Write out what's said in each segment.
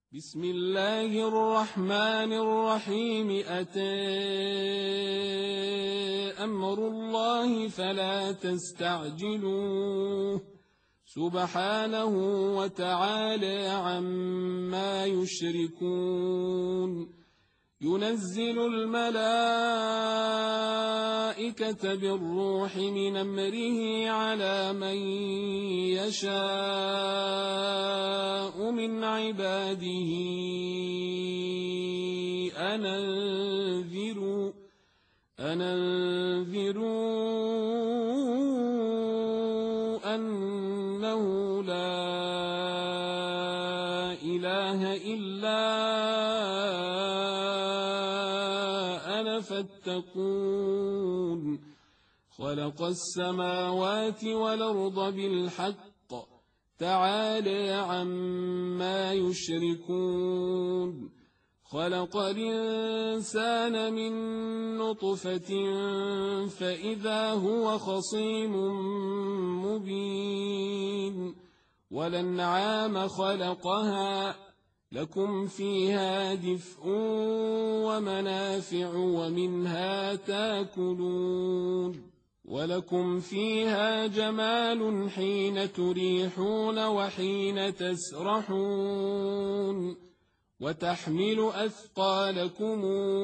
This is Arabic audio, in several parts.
بسم الله الرحمن الرحيم. أتى أمر الله فلا تستعجلوه سبحانه وتعالى عما يشركون. ينزل الملائكة بالروح من أمره على من يشاء من عباده أن أنذروا أنه لا إله إلا أنا فاتقون. خلق السماوات والأرض بالحق تعالى عما يشركون. خلق الإنسان من نطفة فإذا هو خصيم مبين. والأنعام خلقها لكم فيها دفء ومنافع ومنها تاكلون. ولكم فيها جمال حين تريحون وحين تسرحون. وتحمل أثقالكم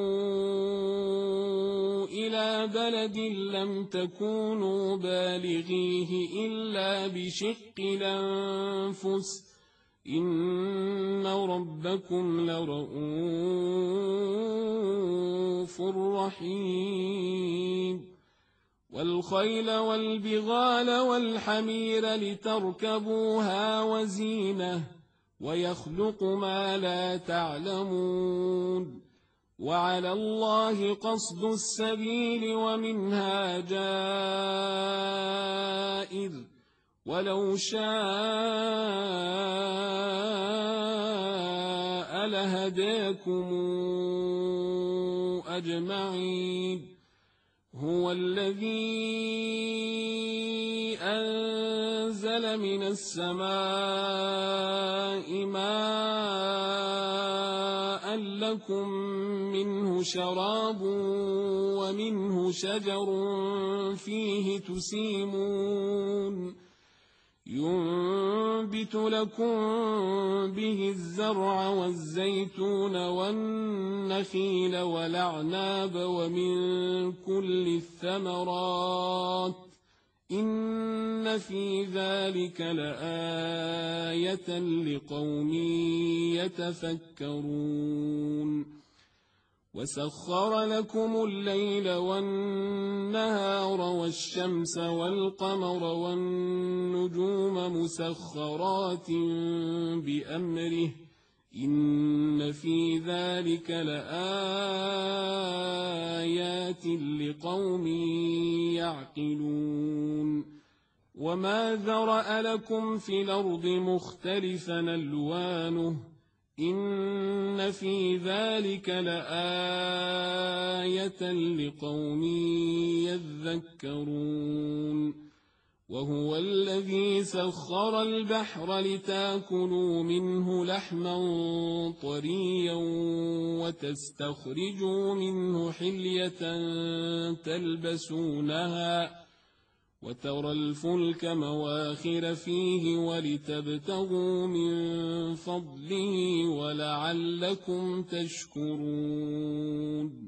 إلى بلد لم تكونوا بالغيه إلا بشق الأنفس إن ربكم لرءوف رحيم. والخيل والبغال والحمير لتركبوها وزينة ويخلق ما لا تعلمون. وعلى الله قصد السبيل ومنها جائر ولو شاء لهداكم أجمعين. هو الذي أنزل من السماء ماء لكم منه شراب ومنه شجر فيه تسيمون. ينبت لكم به الزرع والزيتون والنخيل والأعناب ومن كل الثمرات إن في ذلك لآية لقوم يتفكرون. وسخر لكم الليل والنهار والشمس والقمر والنجوم مسخرات بأمره إن في ذلك لآيات لقوم يعقلون. وما ذرأ لكم في الأرض مختلفا ألوانه إن في ذلك لآية لقوم يذكرون. وهو الذي سخر البحر لتاكلوا منه لحما طريا وتستخرجوا منه حلية تلبسونها وترى الفلك مواخر فيه ولتبتغوا من فضله ولعلكم تشكرون.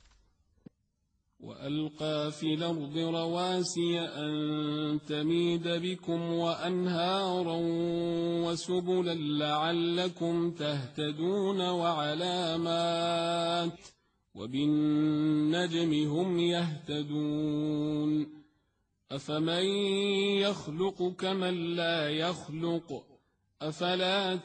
وألقى في الأرض رواسي أن تميد بكم وأنهارا وسبلا لعلكم تهتدون وعلامات وبالنجم هم يهتدون. أفمن يخلق كمن لا يخلق أفلا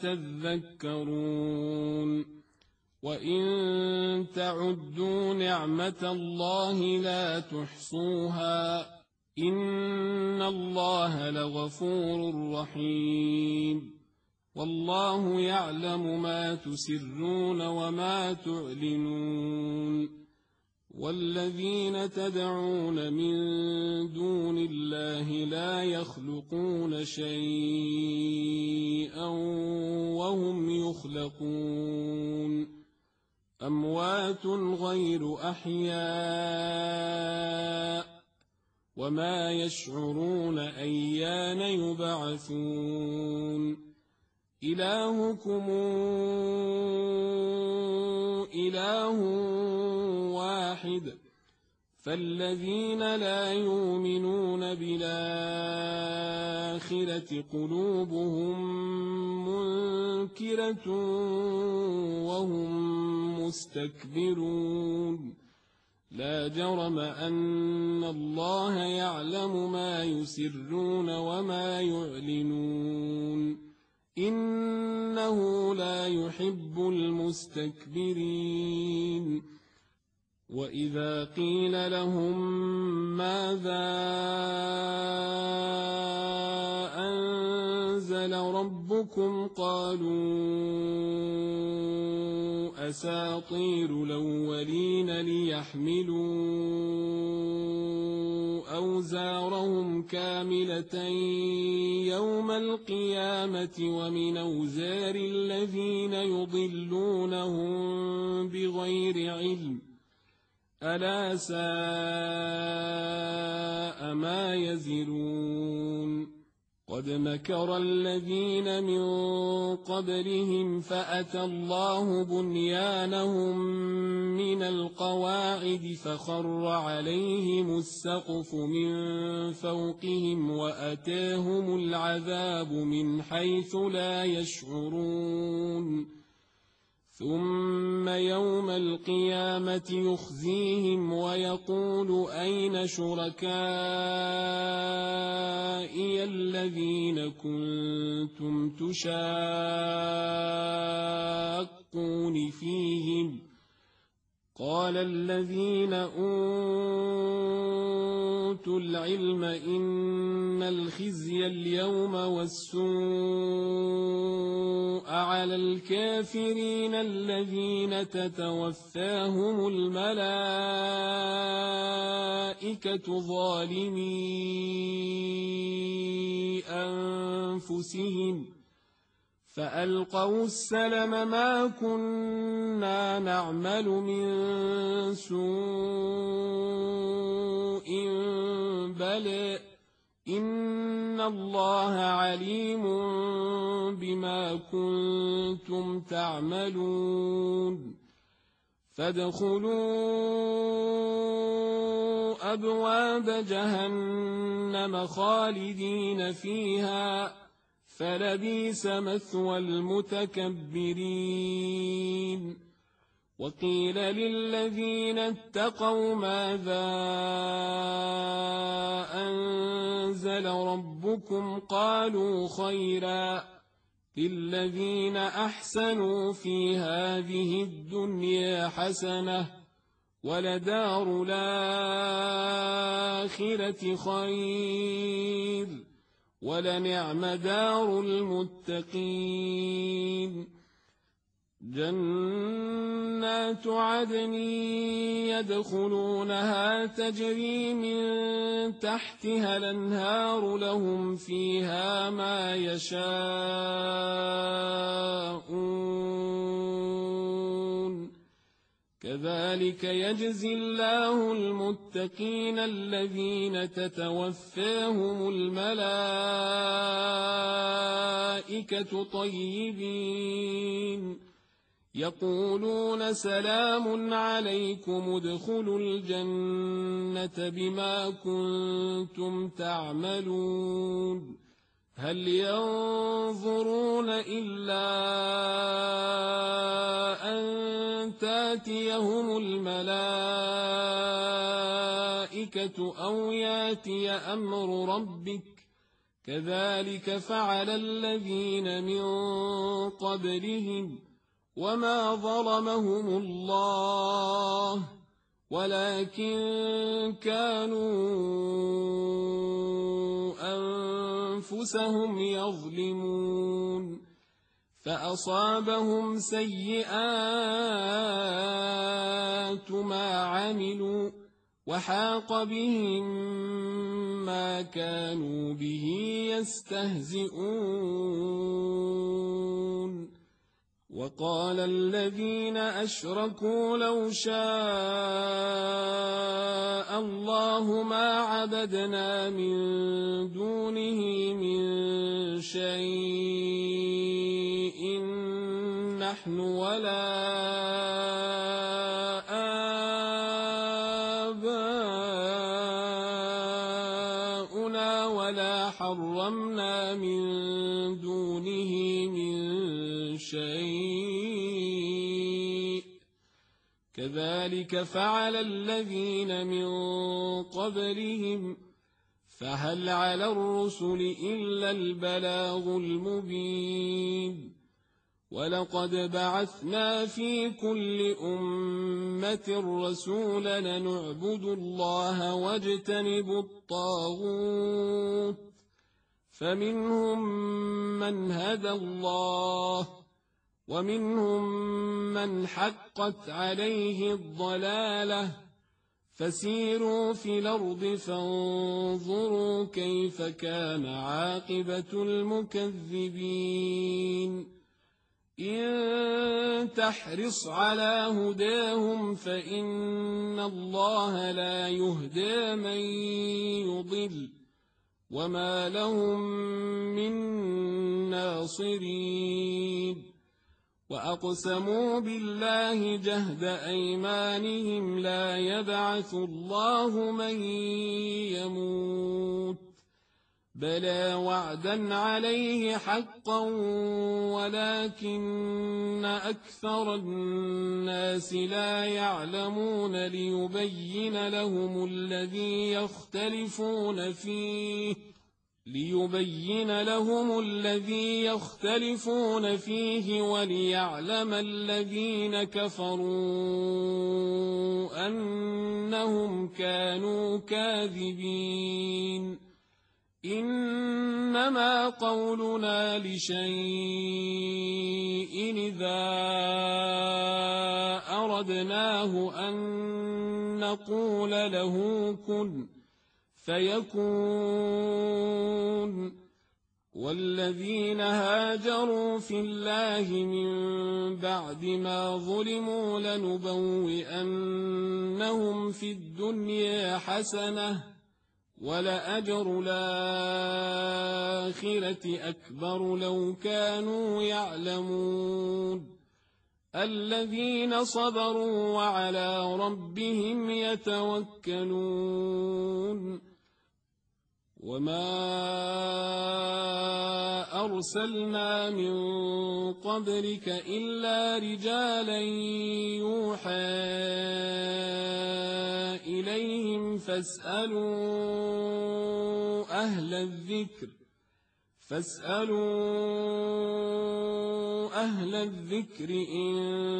تذكرون. وإن تعدوا نعمة الله لا تحصوها إن الله لغفور رحيم. والله يعلم ما تسرون وما تعلنون. والذين تدعون من دون الله لا يخلقون شيئا وهم يخلقون أموات غير أحياء وما يشعرون أيان يبعثون إلهكم إله واحد فالذين لا يؤمنون بالآخرة قلوبهم منكرة وهم مستكبرون لا جرم أن الله يعلم ما يسرون وما يعلنون إنه لا يحب المستكبرين وإذا قيل لهم ماذا أنزل ربكم قالوا أساطير الأولين ليحملوا أوزارهم كاملة يوم القيامة ومن أوزار الذين يضلونهم بغير علم ألا ساء ما يزرون قد مكر الذين من قبلهم فأتى الله بنيانهم من القواعد فخر عليهم السقف من فوقهم وأتاهم العذاب من حيث لا يشعرون ثم يوم القيامة يخزيهم ويقول أين شركائي الذين كنتم تشاقون فيهم قال الذين أوتوا العلم إن الخزي اليوم والسوء على الكافرين الذين تتوفاهم الملائكة ظالمي أنفسهم فألقوا السلم ما كنا نعمل من سوء بل إن الله عليم بما كنتم تعملون فادخلوا أبواب جهنم خالدين فيها فلبئس مثوى المتكبرين وقيل للذين اتقوا ماذا أنزل ربكم قالوا خيرا للذين أحسنوا في هذه الدنيا حسنة ولدار الآخرة خير ولنعم دار المتقين جنات عدن يدخلونها تجري من تحتها الأنهار لهم فيها ما يشاءون كذلك يجزي الله المتقين الذين تتوفاهم الملائكة طيبين يقولون سلام عليكم ادخلوا الجنة بما كنتم تعملون هل ينظرون إلا أن تاتيهم الملائكة أو ياتي أمر ربك كذلك فعل الذين من قبلهم وما ظلمهم الله ولكن كانوا أنفسهم يظلمون فأصابهم سيئات ما عملوا وحاق بهم ما كانوا به يستهزئون وقال الذين أشركوا لو شاء الله ما عبدنا من دونه من شيء نحن ولا آباؤنا ولا حرمنا من دونه من شيء كذلك فعل الذين من قبلهم فهل على الرسل إلا البلاغ المبين ولقد بعثنا في كل أمة رسولا نعبد الله واجتنب الطاغوت فمنهم من هدى الله ومنهم من حقت عليه الضلالة فسيروا في الأرض فانظروا كيف كان عاقبة المكذبين إن تحرص على هداهم فإن الله لا يهدى من يضل وما لهم من ناصرين وأقسموا بالله جهد أيمانهم لا يبعث الله من يموت بلى وعدا عليه حقا ولكن أكثر الناس لا يعلمون ليبين لهم الذي يختلفون فيه وليعلم الذين كفروا أنهم كانوا كاذبين إنما قولنا لشيء إذا أردناه أن نقول له كن فيكون والذين هاجروا في الله من بعد ما ظلموا لنبوئنهم في الدنيا حسنة ولأجر الآخرة أكبر لو كانوا يعلمون الذين صبروا وعلى ربهم يتوكلون وما أرسلنا من قبلك إلا رجالا يوحى إليهم فاسألوا أهل الذكر إن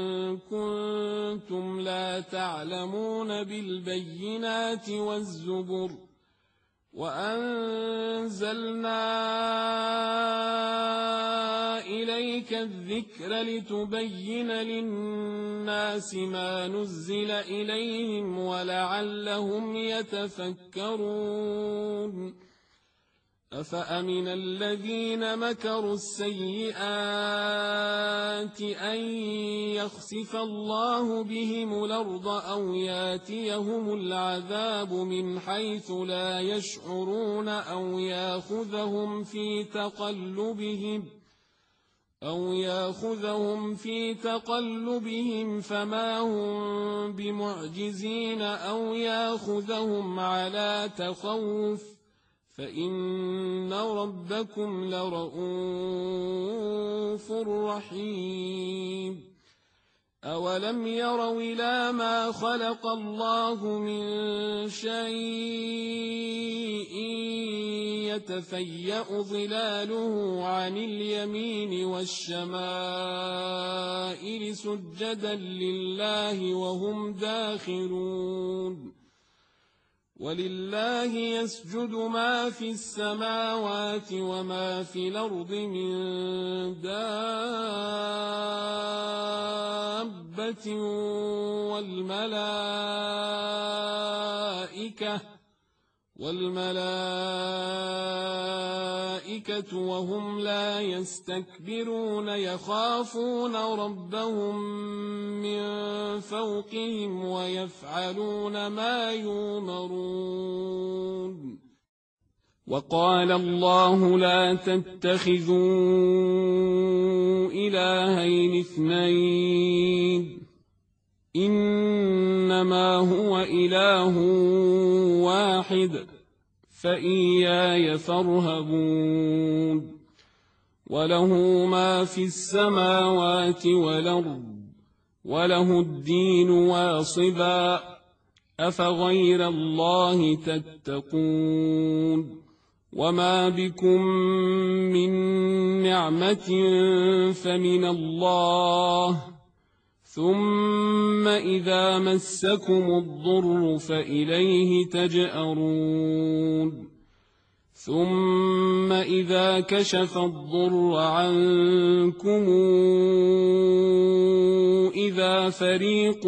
كنتم لا تعلمون بالبينات والزبر وأنزلنا إليك الذكر لتبين للناس ما نزل إليهم ولعلهم يتفكرون أفأمن الذين مكروا السيئات أن يخسف الله بهم الأرض أو ياتيهم العذاب من حيث لا يشعرون أو ياخذهم في تقلبهم فما هم بمعجزين أو ياخذهم على تخوف فإن ربكم لرءوف رحيم أولم يروا إلى ما خلق الله من شيء يتفيأ ظلاله عن اليمين والشمائل سجدا لله وهم داخرون ولله يسجد ما في السماوات وما في الأرض من دابة والملائكة وهم لا يستكبرون يخافون ربهم من فوقهم ويفعلون ما يؤمرون. وقال الله لا تتخذوا إلهين اثنين إنما هو إله واحد فإياي فارهبون. وله ما في السماوات والأرض وله الدين واصبا أفغير الله تتقون. وما بكم من نعمة فمن الله ثم إذا مسكم الضر فإليه تجأرون. ثم إذا كشف الضر عنكم إذا فريق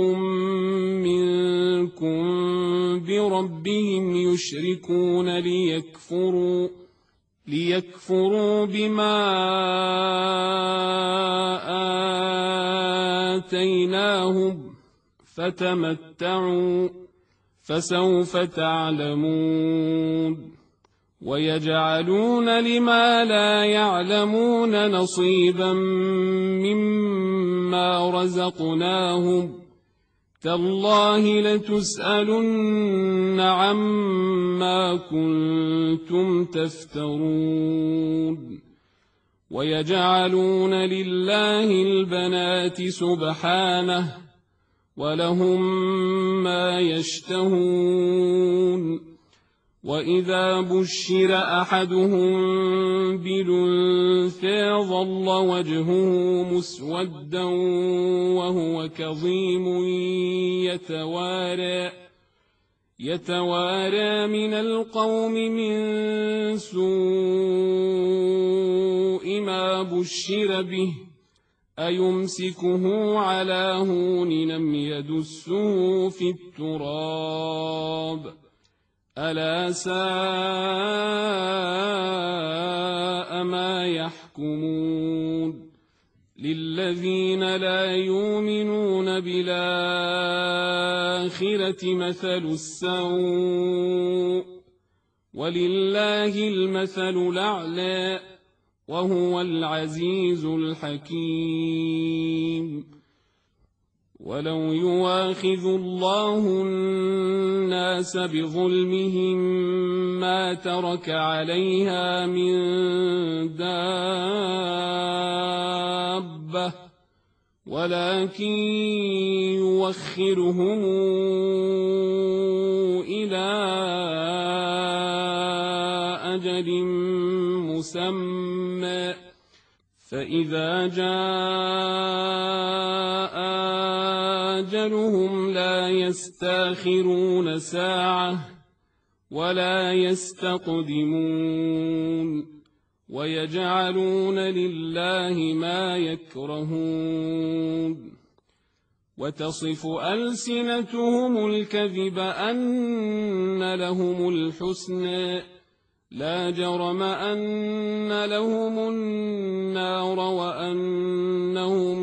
منكم بربهم يشركون ليكفروا بما آتيناهم فتمتعوا فسوف تعلمون. ويجعلون لما لا يعلمون نصيبا مما رزقناهم تالله لتسألن عما كنتم تفترون. ويجعلون لله البنات سبحانه ولهم ما يشتهون. وإذا بشر أحدهم بالأنثى ظل وجهه مسودا وهو كظيم يتوارى من القوم من سوء ما بشر به أيمسكه على هون لم يدسه في التراب ألا ساء ما يحكمون. للذين لا يؤمنون بالآخرة مثل السوء ولله المثل الأعلى وهو العزيز الحكيم. ولو يواخذ الله الناس بظلمهم ما ترك عليها من دابة ولكن يوخرهم إلى أجل مسمى فإذا جاء أجلهم لا يستاخرون ساعة ولا يستقدمون. ويجعلون لله ما يكرهون. وتصف ألسنتهم الكذب أن لهم الحسنى لا جرم أن لهم النار وأنهم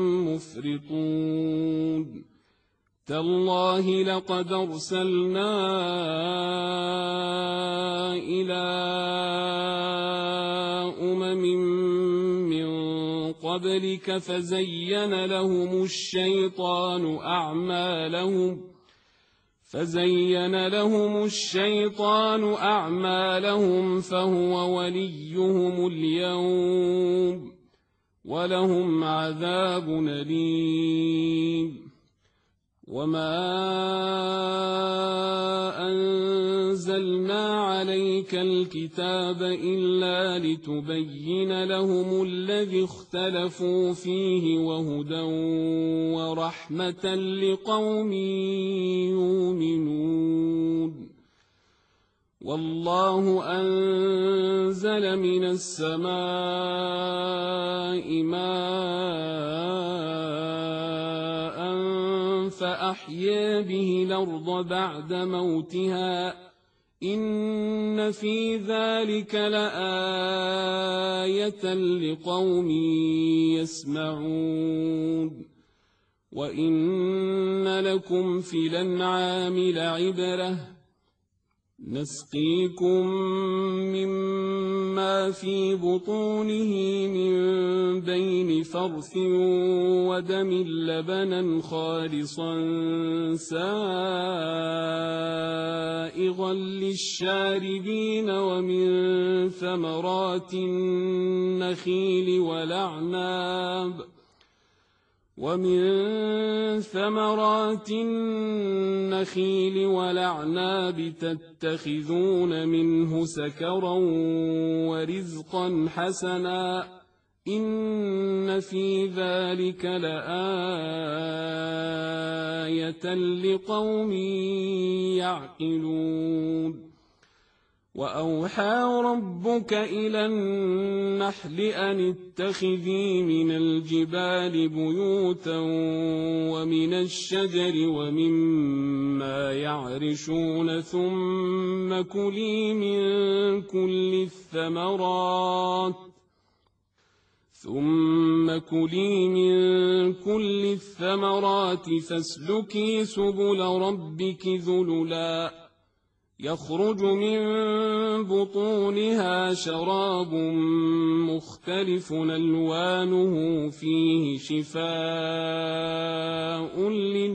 مفرطون. تالله لقد أرسلنا إلى أمم من قبلك فزين لهم الشيطان أعمالهم فهو وليهم اليوم ولهم عذاب أليم. وما أنزلنا عليك الكتاب إلا لتبين لهم الذي اختلفوا فيه وهدى ورحمة لقوم يؤمنون. والله أنزل من السماء ماء فأحيا به الأرض بعد موتها إن في ذلك لآية لقوم يسمعون وإن لكم في الأنعام لعبرة نسقيكم مما في بطونه من بين فرث ودم لبنا خالصا سائغا للشاربين ومن ثمرات النخيل والأعناب تتخذون منه سكرا ورزقا حسنا إن في ذلك لآية لقوم يعقلون وأوحى ربك إلى النحل أن اتخذي من الجبال بيوتا ومن الشجر ومما يعرشون ثم كلي من كل الثمرات فاسلكي سبل ربك ذللا يخرج من بطونها شراب مختلف ألوانه فيه شفاء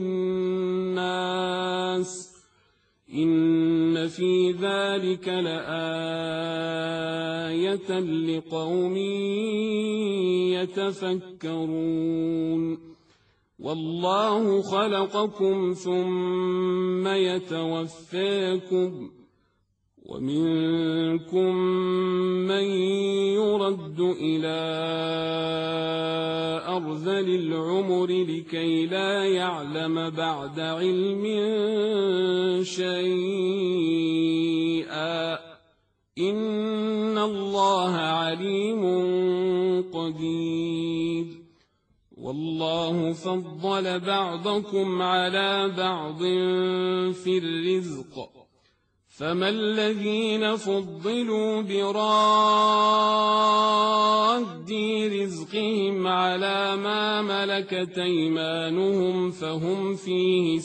للناس إن في ذلك لآية لقوم يتفكرون والله خلقكم ثم يتوفاكم ومنكم من يرد إلى أرذل العمر لكي لا يعلم بعد علم شيئا إن الله عليم قدير والله فضل بعضكم على بعض في الرزق فما الذين فضلوا براد رزقهم على ما ملكت أيمانهم فهم فيه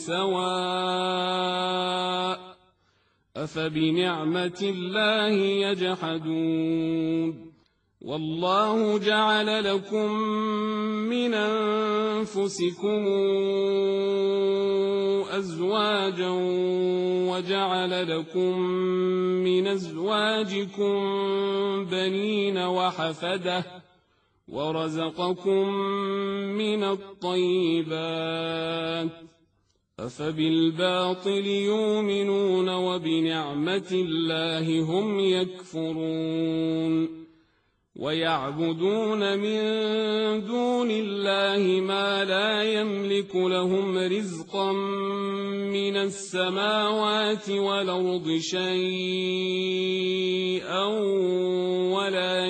سواء أفبنعمة الله يجحدون والله جعل لكم من أنفسكم أزواجا وجعل لكم من أزواجكم بنين وحفدة ورزقكم من الطيبات أفبالباطل يؤمنون وبنعمة الله هم يكفرون ويعبدون من دون الله ما لا يملك لهم رزقا من السماوات والأرض شيئا ولا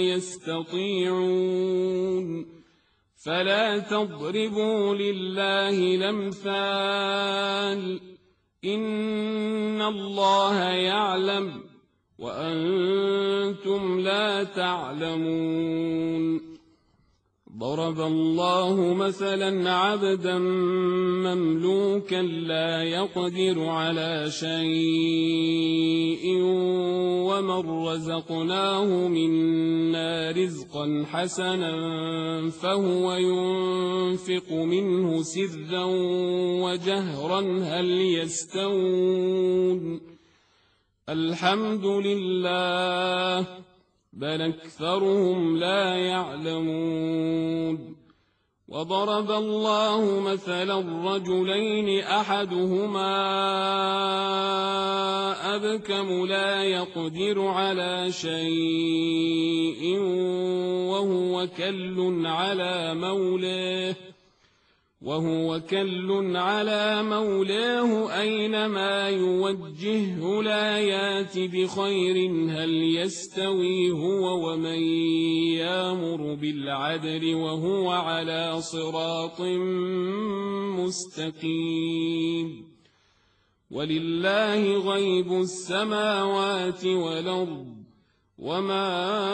يستطيعون فلا تضربوا لله الأمثال إن الله يعلم وأنتم لا تعلمون ضرب الله مثلا عبدا مملوكا لا يقدر على شيء ومن رزقناه منا رزقا حسنا فهو ينفق منه سرا وجهرا هل يستوون الحمد لله بل أكثرهم لا يعلمون وضرب الله مثلا رجلين أحدهما أبكم لا يقدر على شيء وهو كل على مولاه وهو كل على مولاه أينما يوجهه لا يات بخير هل يستوي هو ومن يامر بالعدل وهو على صراط مستقيم ولله غيب السماوات والأرض وما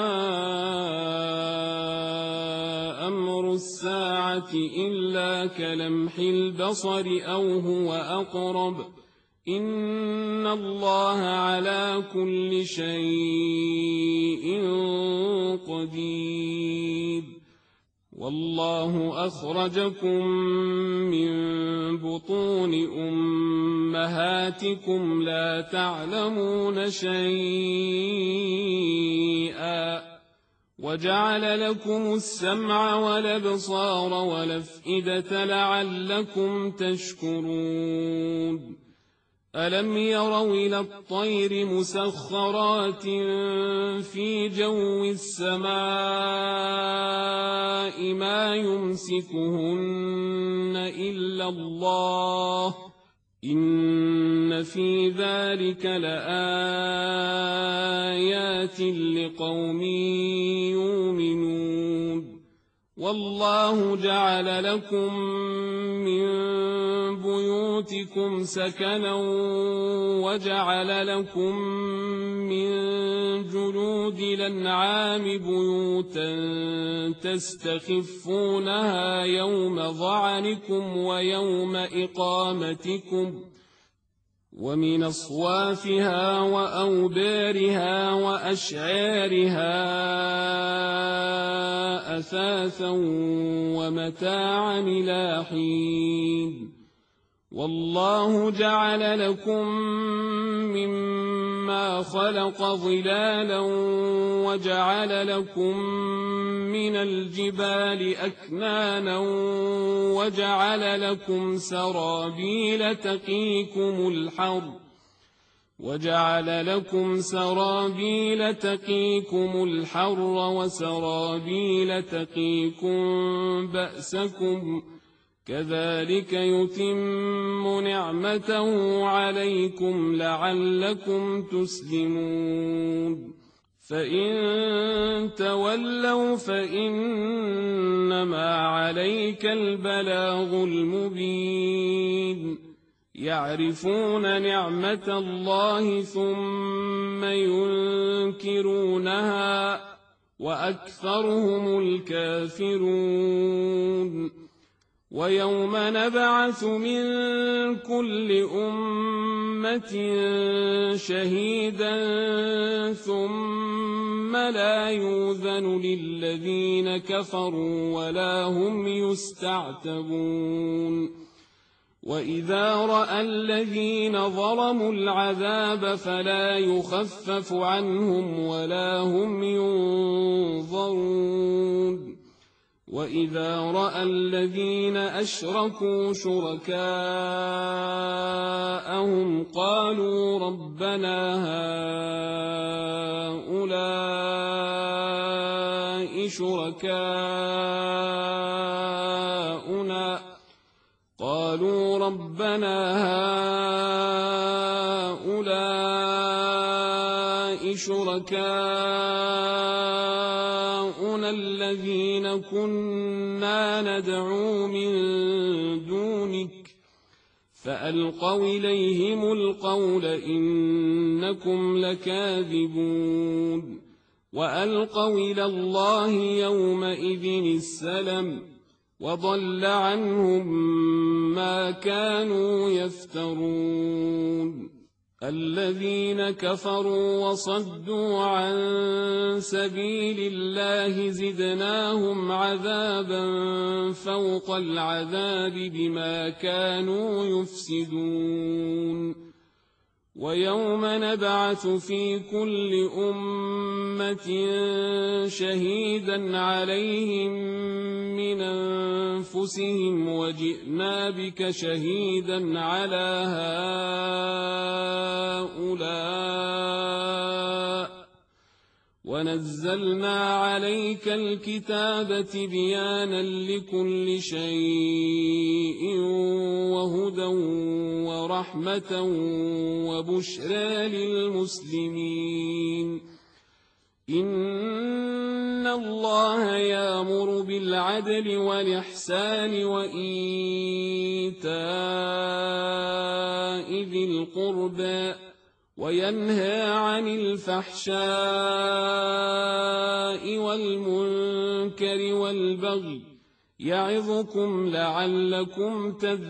أمر الساعة إلا كلمح البصر أو هو أقرب إن الله على كل شيء قدير والله أخرجكم من بطون أمهاتكم لا تعلمون شيئا وجعل لكم السمع والأبصار والأفئدة لعلكم تشكرون ألم يروا إلى الطير مسخرات في جو السماء ما يمسكهن إلا الله إن في ذلك لآيات لقوم يؤمنون والله جعل لكم من بيوتكم سكنا وجعل لكم من جلود الأنعام بيوتا تستخفونها يوم ظعنكم ويوم إقامتكم ومن أصوافها وأوبارها وأشعارها أثاثا ومتاعا إلى حين والله جعل لكم مما خلق ظلالا وجعل لكم من الجبال أكنانا وجعل لكم سرابيل تقيكم الحر وسرابيل تقيكم بأسكم كذلك يتم نعمته عليكم لعلكم تسلمون فإن تولوا فإنما عليك البلاغ المبين يعرفون نعمة الله ثم ينكرونها وأكثرهم الكافرون ويوم نبعث من كل أمة شهيدا ثم لا يؤذن للذين كفروا ولا هم يستعتبون وإذا رأى الذين ظلموا العذاب فلا يخفف عنهم ولا هم ينظرون وإذا رأى الذين أشركوا شركاءهم قالوا ربنا هؤلاء شركاؤنا الذين كنا ندعو من دونك فألقوا إليهم القول إنكم لكاذبون وألقوا إلى الله يومئذ السلم وضل عنهم ما كانوا يفترون الذين كفروا وصدوا عن سبيل الله زدناهم عذابا فوق العذاب بما كانوا يفسدون ويوم نبعث في كل أمة شهيدا عليهم من أنفسهم وجئنا بك شهيدا على هؤلاء ونزلنا عليك الكتاب تبيانا لكل شيء ورحمة وبشرى للمسلمين. إن الله يأمر بالعدل والإحسان وإيتاء ذي القربى وينهى عن الفحشاء والمنكر والبغي يعظكم لعلكم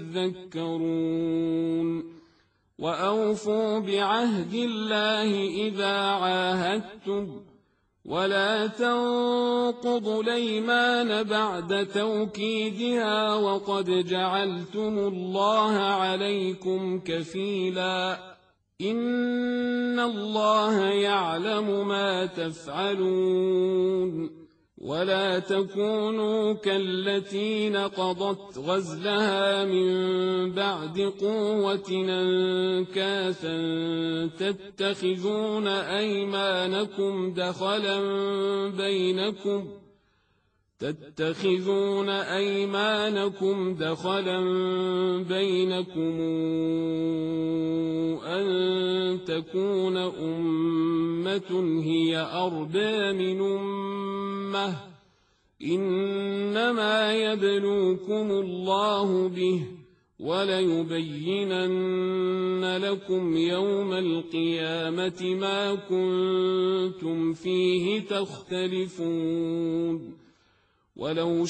تذكرون. وأوفوا بعهد الله إذا عاهدتم ولا تنقضوا الأيمان بعد توكيدها وقد جعلتم الله عليكم كفيلا إن الله يعلم ما تفعلون. ولا تكونوا كالتي نقضت غزلها من بعد قوة أنكاثا تتخذون أيمانكم دخلا بينكم أن تكون أمة هي أربى من أمة إنما يبلوكم الله به وليبينن لكم يوم القيامة ما كنتم فيه تختلفون. ولو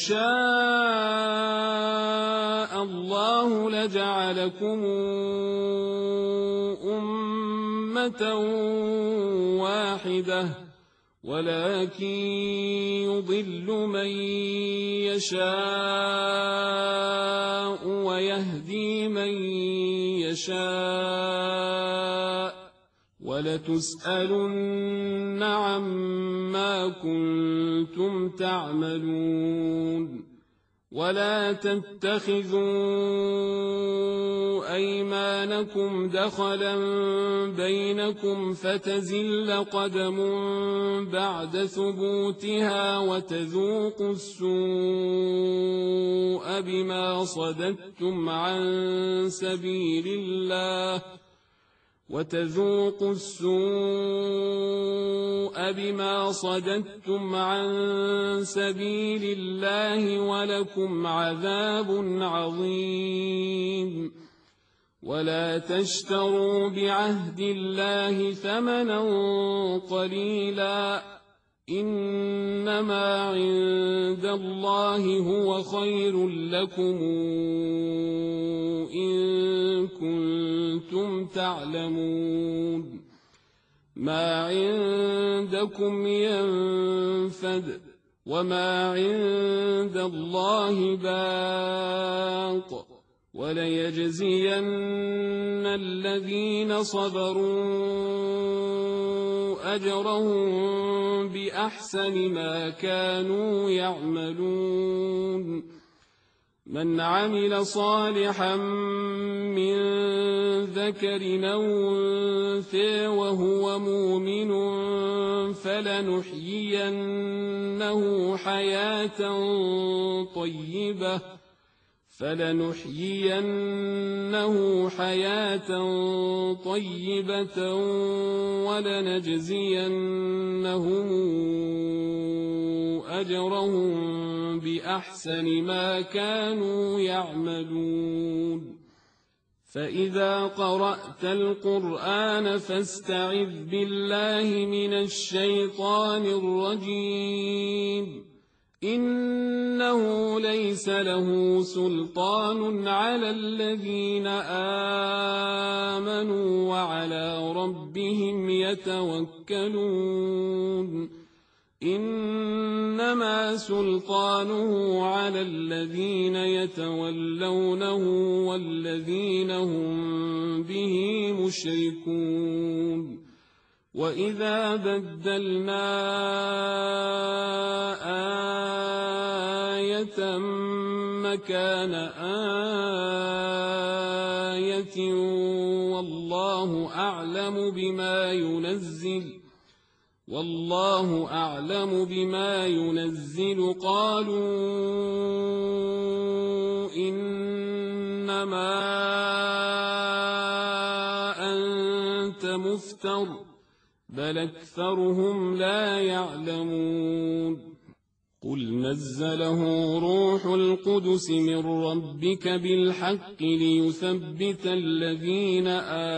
شاء الله لجعلكم أمة واحدة ولكن يضل من يشاء ويهدي من يشاء ولتسألن عما كنتم تعملون. ولا تتخذوا أيمانكم دخلا بينكم فتزل قدم بعد ثبوتها وتذوقوا السوء بما صددتم عن سبيل الله ولكم عذاب عظيم. ولا تشتروا بعهد الله ثمنا قليلا إنما عند الله هو خير لكم إن كنتم تعلمون. ما عندكم ينفد وما عند الله باق وليجزين الذين صبروا أجرهم بأحسن ما كانوا يعملون. من عمل صالحا من ذكر أو أنثى وهو مؤمن فلنحيينه حياة طيبة ولنجزينهم أجرهم بأحسن ما كانوا يعملون. فإذا قرأت القرآن فاستعذ بالله من الشيطان الرجيم. إنه ليس له سلطان على الذين آمنوا وعلى ربهم يتوكلون. إنما سلطانه على الذين يتولونه والذين هم به مشركون. وإذا بدلنا آية مكان آية والله أعلم بما ينزل قالوا إنما يفتر بل أكثرهم لا يعلمون قل نزله روح القدس من ربك بالحق ليثبت الذين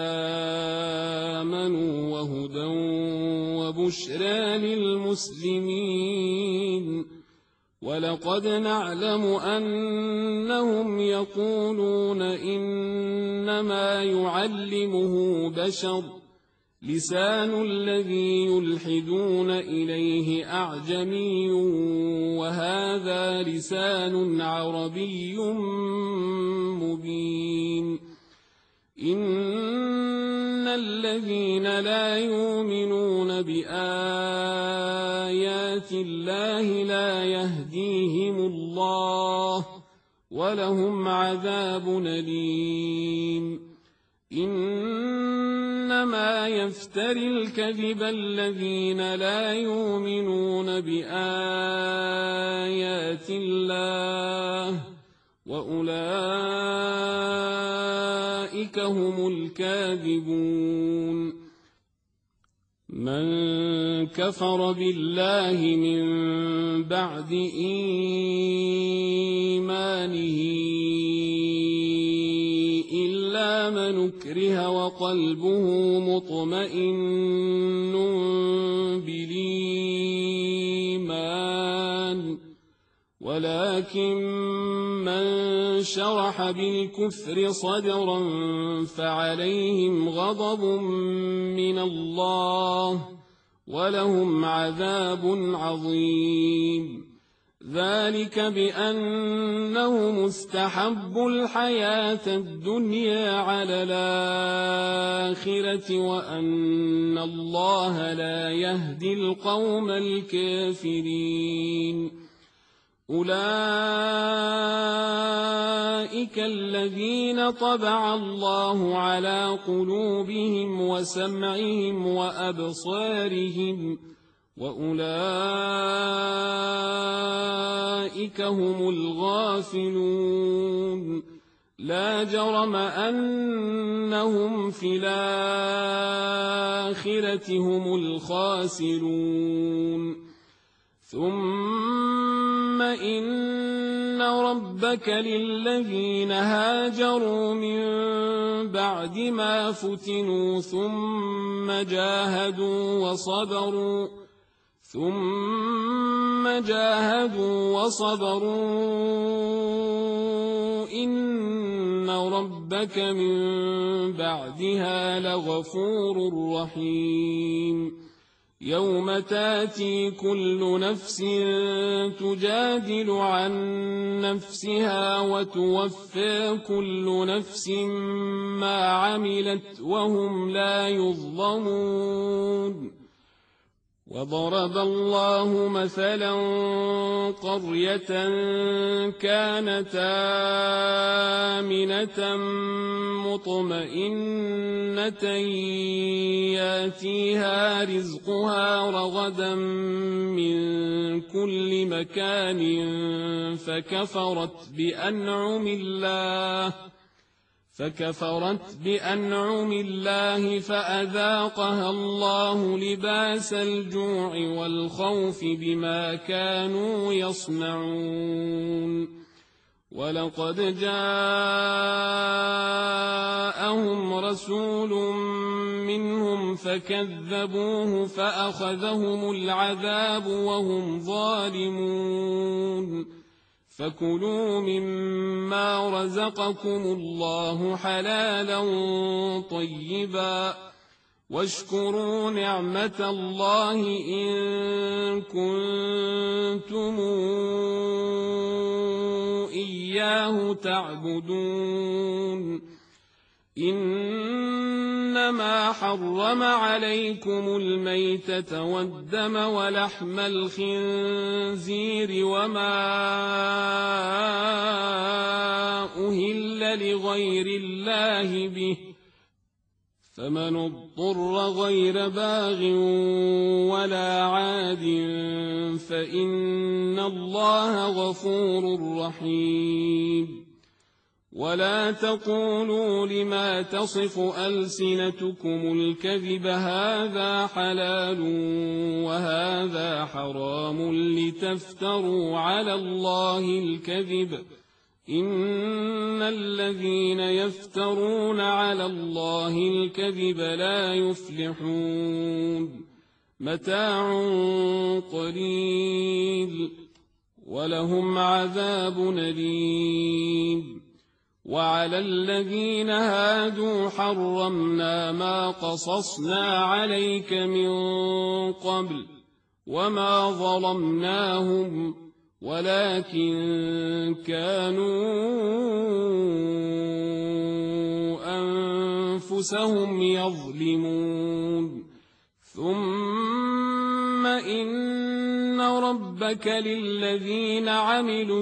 آمنوا وهدى وبشرى للمسلمين ولقد نعلم أنهم يقولون إنما يعلمه بشر لسان الذي يلحدون إليه أعجمي وهذا لسان عربي مبين إن الذين لا يؤمنون بآيات الله لا يهديهم الله ولهم عذاب أليم إنما يفتري الكذب الذين لا يؤمنون بآيات الله وأولئك هم الكاذبون من كفر بالله من بعد إيمانه إلا من أكره وقلبه مطمئن بالإيمان ولكن من شرح بالكفر صدرا فعليهم غضب من الله ولهم عذاب عظيم ذلك بأنهم استحبوا الحياة الدنيا على الآخرة وأن الله لا يهدي القوم الكافرين أولئك الذين طبع الله على قلوبهم وسمعهم وأبصارهم وأولئك هم الغافلون لا جرم أنهم في الآخرة هم الخاسرون ثم إن ربك للذين هاجروا من بعد ما فتنوا ثم جاهدوا وصبروا إن ربك من بعدها لغفور رحيم يوم تاتي كل نفس تجادل عن نفسها وتوفى كل نفس ما عملت وهم لا يظلمون وضرب الله مثلا قرية كانت آمنة مطمئنة ياتيها رزقها رغدا من كل مكان فكفرت بأنعم الله فأذاقها الله لباس الجوع والخوف بما كانوا يصنعون ولقد جاءهم رسول منهم فكذبوه فأخذهم العذاب وهم ظالمون فكلوا مما رزقكم الله حلالا طيبا واشكروا نعمة الله إن كنتم إياه تعبدون إنما حرم عليكم الميتة والدم ولحم الخنزير وما أهل لغير الله به فمن اضطر غير باغ ولا عاد فإن الله غفور رحيم ولا تقولوا لما تصف ألسنتكم الكذب هذا حلال وهذا حرام لتفتروا على الله الكذب إن الذين يفترون على الله الكذب لا يفلحون متاع قليل ولهم عذاب أليم وعلى الذين هادوا حرمنا ما قصصنا عليك من قبل وما ظلمناهم ولكن كانوا أنفسهم يظلمون ثم إن ربك للذين عملوا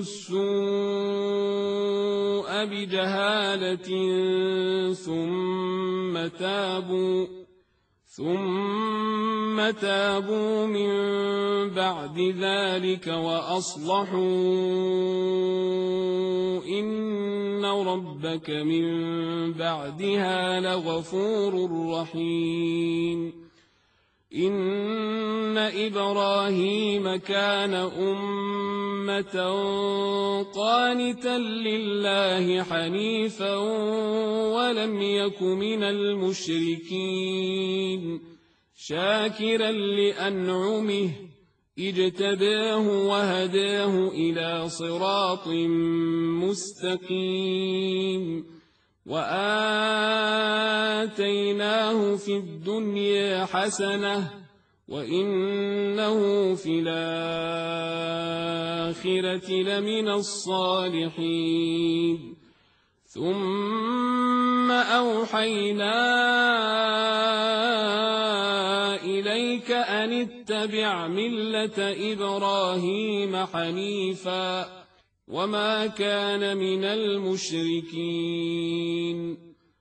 السوء بجهالة ثم تابوا من بعد ذلك وأصلحوا إن ربك من بعدها لغفور رحيم إن إبراهيم كان أمة قانتا لله حنيفا ولم يك من المشركين شاكرا لأنعمه اجتباه وهداه إلى صراط مستقيم وآتيناه في الدنيا حسنة وإنه في الآخرة لمن الصالحين ثم أوحينا إليك أن اتبع ملة إبراهيم حنيفا وما كان من المشركين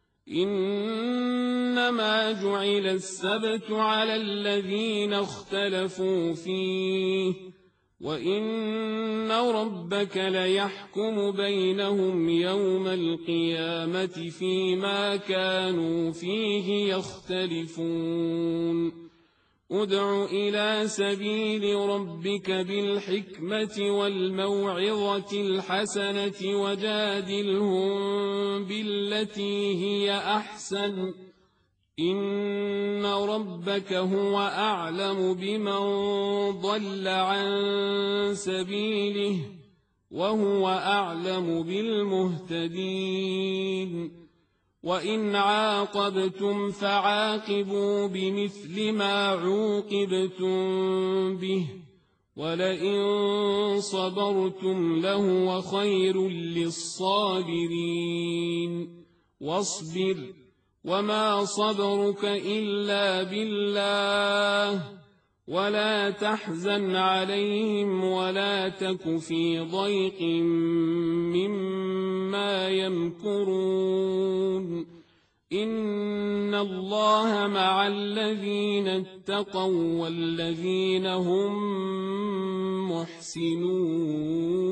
إنما جعل السبت على الذين اختلفوا فيه وإن ربك ليحكم بينهم يوم القيامة فيما كانوا فيه يختلفون ادع إلى سبيل ربك بالحكمة والموعظة الحسنة وجادلهم بالتي هي أحسن إن ربك هو أعلم بمن ضل عن سبيله وهو أعلم بالمهتدين وإن عاقبتم فعاقبوا بمثل ما عوقبتم به ولئن صبرتم لهو خير للصابرين واصبر وما صبرك إلا بالله ولا تحزن عليهم ولا تك في ضيق مما يمكرون إن الله مع الذين اتقوا والذين هم محسنون